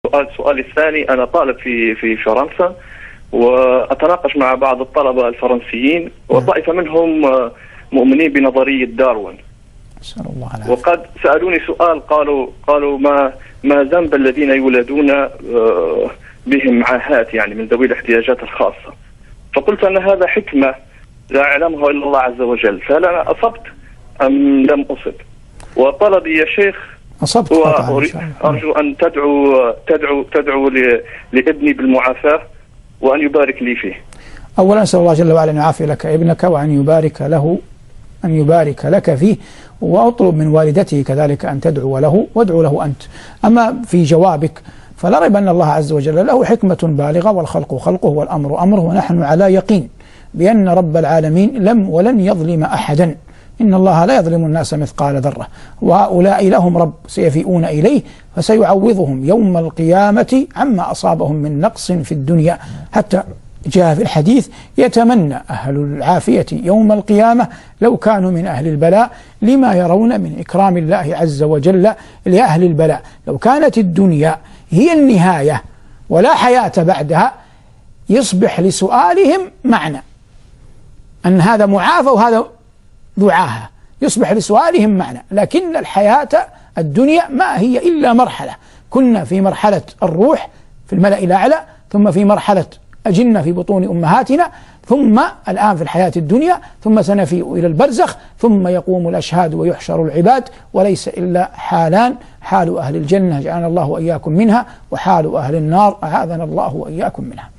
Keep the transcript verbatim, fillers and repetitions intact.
سؤال سؤالي الثاني، أنا طالب في في فرنسا، وأتناقش مع بعض الطلبة الفرنسيين، وطائفة منهم مؤمنين بنظرية داروين. أسأل الله العافية. وقد سألوني سؤال، قالوا قالوا ما ما ذنب الذين يولدون بهم عاهات، يعني من ذوي الاحتياجات الخاصة؟ فقلت أن هذا حكمة لا يعلمها إلا الله عز وجل، فهل أنا أصبت أم لم أصب؟ وطلبي يا شيخ أصبت هو قطعا. أرجو أن تدعو تدعو تدعو لابني بالمعافاة، وأن يبارك لي فيه. أولا أسأل الله جل وعلا أن يعافي لك ابنك، وأن يبارك له أن يبارك لك فيه، وأطلب من والدته كذلك أن تدعو له، وادعو له أنت. أما في جوابك فلا ريب أن الله عز وجل له حكمة بالغة، والخلق خلقه والأمر أمره، ونحن على يقين بأن رب العالمين لم ولن يظلم أحدا. إن الله لا يظلم الناس مثقال ذرة، وهؤلاء لهم رب سيفيئون إليه فسيعوضهم يوم القيامة عما أصابهم من نقص في الدنيا. حتى جاء في الحديث: يتمنى أهل العافية يوم القيامة لو كانوا من أهل البلاء، لما يرون من إكرام الله عز وجل لأهل البلاء. لو كانت الدنيا هي النهاية ولا حياة بعدها، يصبح لسؤالهم معنى، أن هذا معافى وهذا دعاها، يصبح لسؤالهم معنى. لكن الحياة الدنيا ما هي إلا مرحلة، كنا في مرحلة الروح في الملأ الأعلى، ثم في مرحلة أجنة في بطون أمهاتنا، ثم الآن في الحياة الدنيا، ثم سنفيء إلى البرزخ، ثم يقوم الأشهاد ويحشر العباد، وليس إلا حالان: حال أهل الجنة جعلنا الله وإياكم منها، وحال أهل النار أعاذنا الله وإياكم منها.